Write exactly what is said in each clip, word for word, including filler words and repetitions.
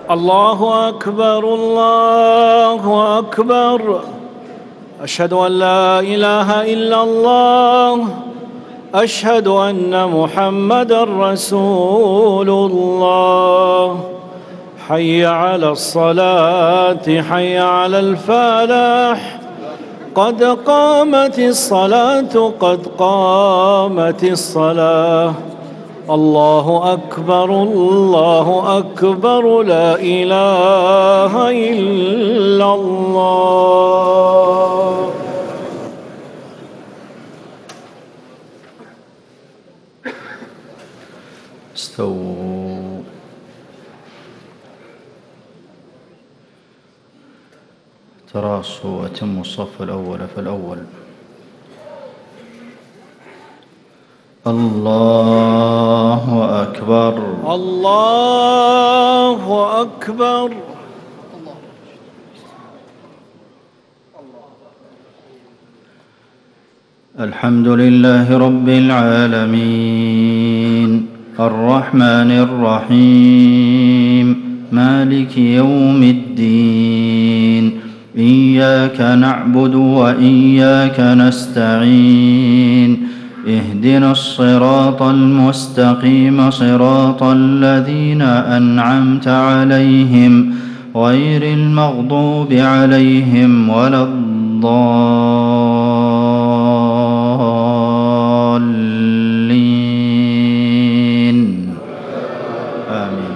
الله أكبر الله أكبر. أشهد أن لا إله إلا الله. أشهد أن محمدًا رسول الله. حي على الصلاة حي على الفلاح. قد قامت الصلاة قد قامت الصلاة. الله أكبر الله أكبر لا إله إلا الله. استووا. تراصوا وأتموا الصف الأول فالأول. الله أكبر الله أكبر. الحمد لله رب العالمين الرحمن الرحيم مالك يوم الدين إياك نعبد وإياك نستعين اهدنا الصراط المستقيم صراط الذين أنعمت عليهم غير المغضوب عليهم ولا الضالين آمين.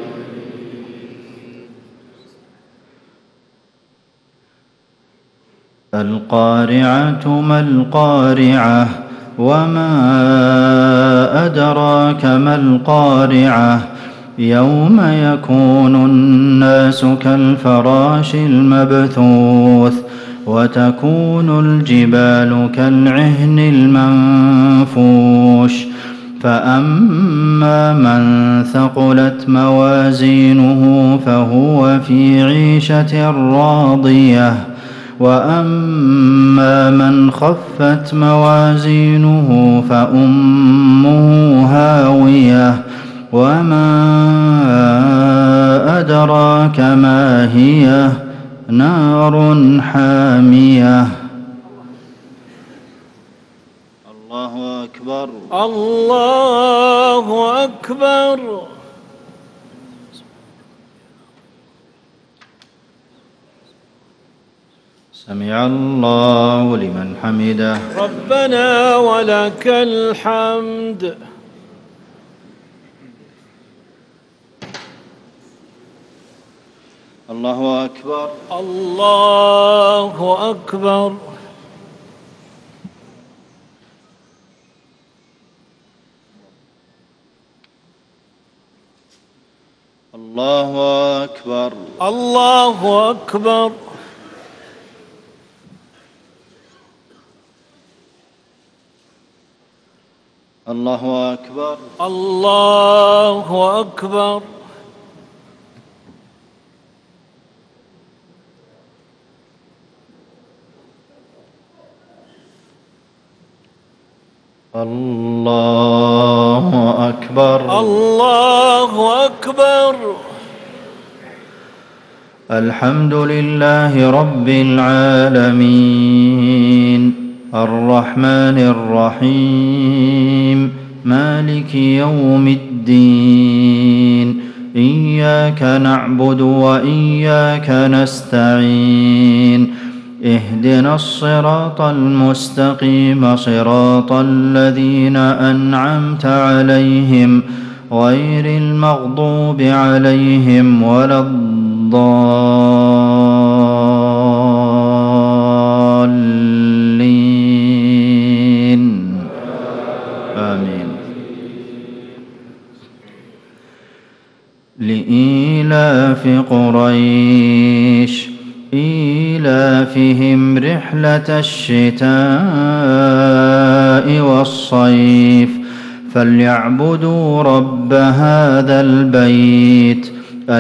القارعة ما القارعة وما أدراك ما القارعة يوم يكون الناس كالفراش المبثوث وتكون الجبال كالعهن المنفوش فأما من ثقلت موازينه فهو في عيشة راضية وأما من خفت موازينه فأمه هاوية وما أدراك ما هي نار حامية. الله أكبر الله أكبر. سمع الله لمن حمده. ربنا ولك الحمد. الله أكبر الله أكبر. الله أكبر الله أكبر. الله أكبر الله أكبر. الله أكبر الله أكبر. الحمد لله رب العالمين الرحمن الرحيم مالك يوم الدين إياك نعبد وإياك نستعين اهدنا الصراط المستقيم صراط الذين أنعمت عليهم غير المغضوب عليهم ولا الضالين آمين. لإيلاف قريش إيلافهم رحلة الشتاء والصيف فليعبدوا رب هذا البيت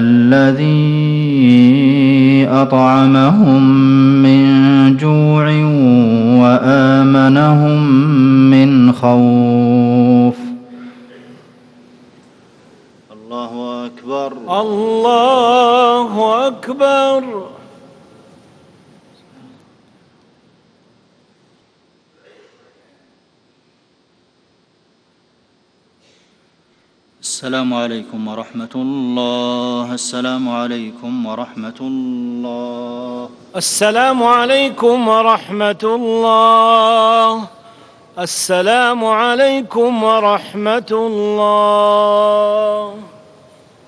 الذي أطعمهم من جوع وآمنهم من خوف. الله أكبر الله الله أكبر. السلام عليكم ورحمة الله. السلام عليكم ورحمة الله. السلام عليكم ورحمة الله. السلام عليكم ورحمة الله.